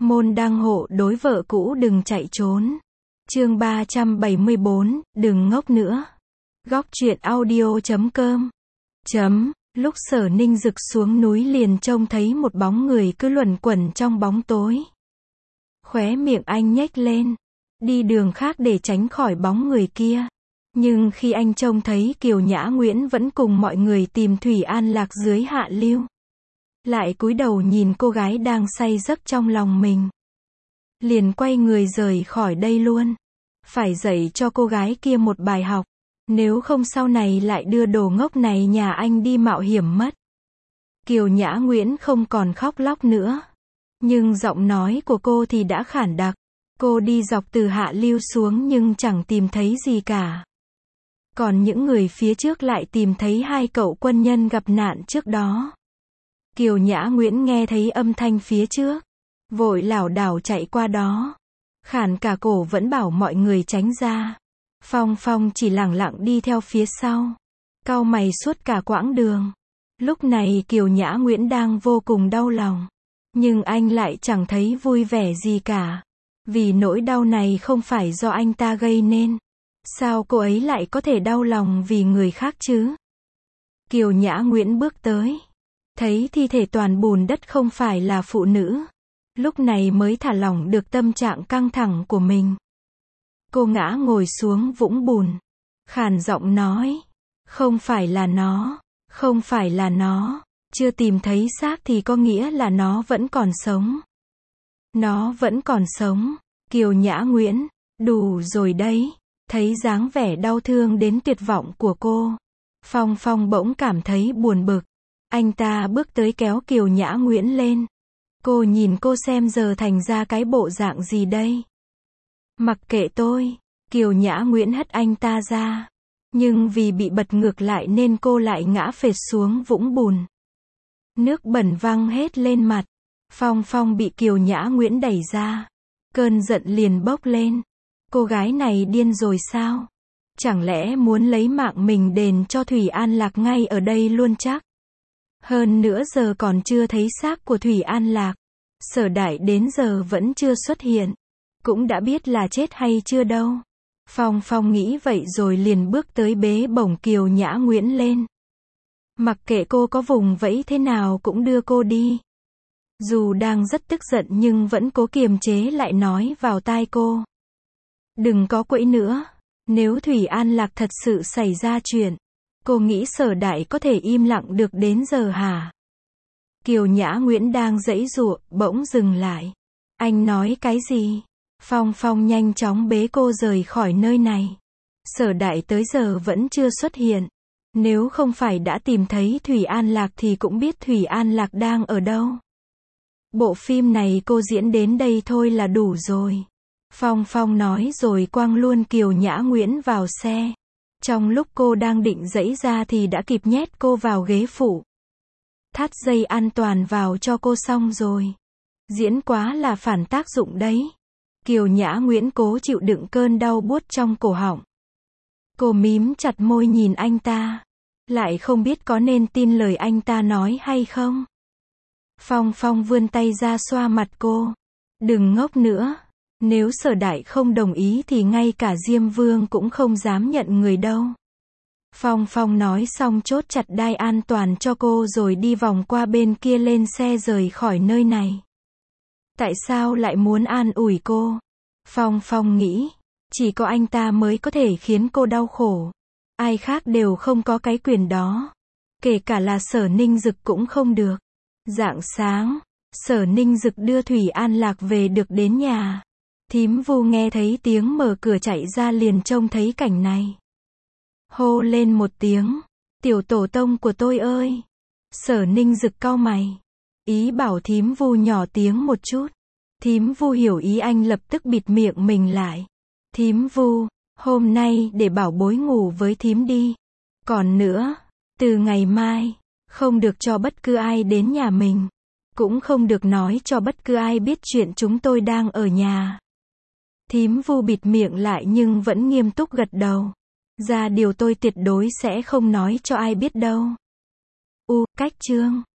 Môn đăng hộ đối vợ cũ đừng chạy trốn. Chương 374, đừng ngốc nữa. Góc truyện audio.com. Lúc Sở Ninh Dực xuống núi liền trông thấy một bóng người cứ luẩn quẩn trong bóng tối. Khóe miệng anh nhếch lên, đi đường khác để tránh khỏi bóng người kia. Nhưng khi anh trông thấy Kiều Nhã Nguyễn vẫn cùng mọi người tìm Thủy An Lạc dưới hạ lưu, lại cúi đầu nhìn cô gái đang say giấc trong lòng mình, liền quay người rời khỏi đây luôn. Phải dạy cho cô gái kia một bài học, nếu không sau này lại đưa đồ ngốc này nhà anh đi mạo hiểm mất. Kiều Nhã Nguyễn không còn khóc lóc nữa, nhưng giọng nói của cô thì đã khản đặc. Cô đi dọc từ hạ lưu xuống nhưng chẳng tìm thấy gì cả. Còn những người phía trước lại tìm thấy hai cậu quân nhân gặp nạn trước đó. Kiều Nhã Nguyễn nghe thấy âm thanh phía trước, vội lảo đảo chạy qua đó, khản cả cổ vẫn bảo mọi người tránh ra. Phong Phong chỉ lẳng lặng đi theo phía sau, cau mày suốt cả quãng đường. Lúc này Kiều Nhã Nguyễn đang vô cùng đau lòng, nhưng anh lại chẳng thấy vui vẻ gì cả, vì nỗi đau này không phải do anh ta gây nên. Sao cô ấy lại có thể đau lòng vì người khác chứ? Kiều Nhã Nguyễn bước tới, thấy thi thể toàn bùn đất không phải là phụ nữ, lúc này mới thả lỏng được tâm trạng căng thẳng của mình. Cô ngã ngồi xuống vũng bùn, khàn giọng nói, không phải là nó, không phải là nó, chưa tìm thấy xác thì có nghĩa là nó vẫn còn sống. Nó vẫn còn sống. Kiều Nhã Nguyễn, đủ rồi đấy. Thấy dáng vẻ đau thương đến tuyệt vọng của cô, Phong Phong bỗng cảm thấy buồn bực. Anh ta bước tới kéo Kiều Nhã Nguyễn lên. Cô nhìn cô xem giờ thành ra cái bộ dạng gì đây? Mặc kệ tôi. Kiều Nhã Nguyễn hất anh ta ra. Nhưng vì bị bật ngược lại nên cô lại ngã phệt xuống vũng bùn. Nước bẩn văng hết lên mặt. Phong Phong bị Kiều Nhã Nguyễn đẩy ra. Cơn giận liền bốc lên. Cô gái này điên rồi sao? Chẳng lẽ muốn lấy mạng mình đền cho Thủy An Lạc ngay ở đây luôn chắc? Hơn nữa giờ còn chưa thấy xác của Thủy An Lạc. Sở Đại đến giờ vẫn chưa xuất hiện. Cũng đã biết là chết hay chưa đâu. Phong Phong nghĩ vậy rồi liền bước tới bế bổng Kiều Nhã Nguyễn lên. Mặc kệ cô có vùng vẫy thế nào cũng đưa cô đi. Dù đang rất tức giận nhưng vẫn cố kiềm chế lại nói vào tai cô. Đừng có quẫy nữa. Nếu Thủy An Lạc thật sự xảy ra chuyện, cô nghĩ Sở Đại có thể im lặng được đến giờ hả? Kiều Nhã Nguyễn đang giãy giụa, bỗng dừng lại. Anh nói cái gì? Phong Phong nhanh chóng bế cô rời khỏi nơi này. Sở Đại tới giờ vẫn chưa xuất hiện. Nếu không phải đã tìm thấy Thủy An Lạc thì cũng biết Thủy An Lạc đang ở đâu. Bộ phim này cô diễn đến đây thôi là đủ rồi. Phong Phong nói rồi quăng luôn Kiều Nhã Nguyễn vào xe. Trong lúc cô đang định giãy ra thì đã kịp nhét cô vào ghế phụ. Thắt dây an toàn vào cho cô xong rồi. Diễn quá là phản tác dụng đấy. Kiều Nhã Nguyễn cố chịu đựng cơn đau buốt trong cổ họng. Cô mím chặt môi nhìn anh ta. Lại không biết có nên tin lời anh ta nói hay không. Phong Phong vươn tay ra xoa mặt cô. Đừng ngốc nữa. Nếu Sở Đại không đồng ý thì ngay cả Diêm Vương cũng không dám nhận người đâu. Phong Phong nói xong chốt chặt đai an toàn cho cô rồi đi vòng qua bên kia lên xe rời khỏi nơi này. Tại sao lại muốn an ủi cô? Phong Phong nghĩ, chỉ có anh ta mới có thể khiến cô đau khổ. Ai khác đều không có cái quyền đó. Kể cả là Sở Ninh Dực cũng không được. Rạng sáng, Sở Ninh Dực đưa Thủy An Lạc về được đến nhà. Thím Vu nghe thấy tiếng mở cửa chạy ra liền trông thấy cảnh này. Hô lên một tiếng, tiểu tổ tông của tôi ơi. Sở Ninh Dực cau mày. Ý bảo thím Vu nhỏ tiếng một chút. Thím Vu hiểu ý anh lập tức bịt miệng mình lại. Thím Vu, hôm nay để bảo bối ngủ với thím đi. Còn nữa, từ ngày mai, không được cho bất cứ ai đến nhà mình. Cũng không được nói cho bất cứ ai biết chuyện chúng tôi đang ở nhà. Thím Vu bịt miệng lại nhưng vẫn nghiêm túc gật đầu. Ra điều tôi tuyệt đối sẽ không nói cho ai biết đâu. Cách chương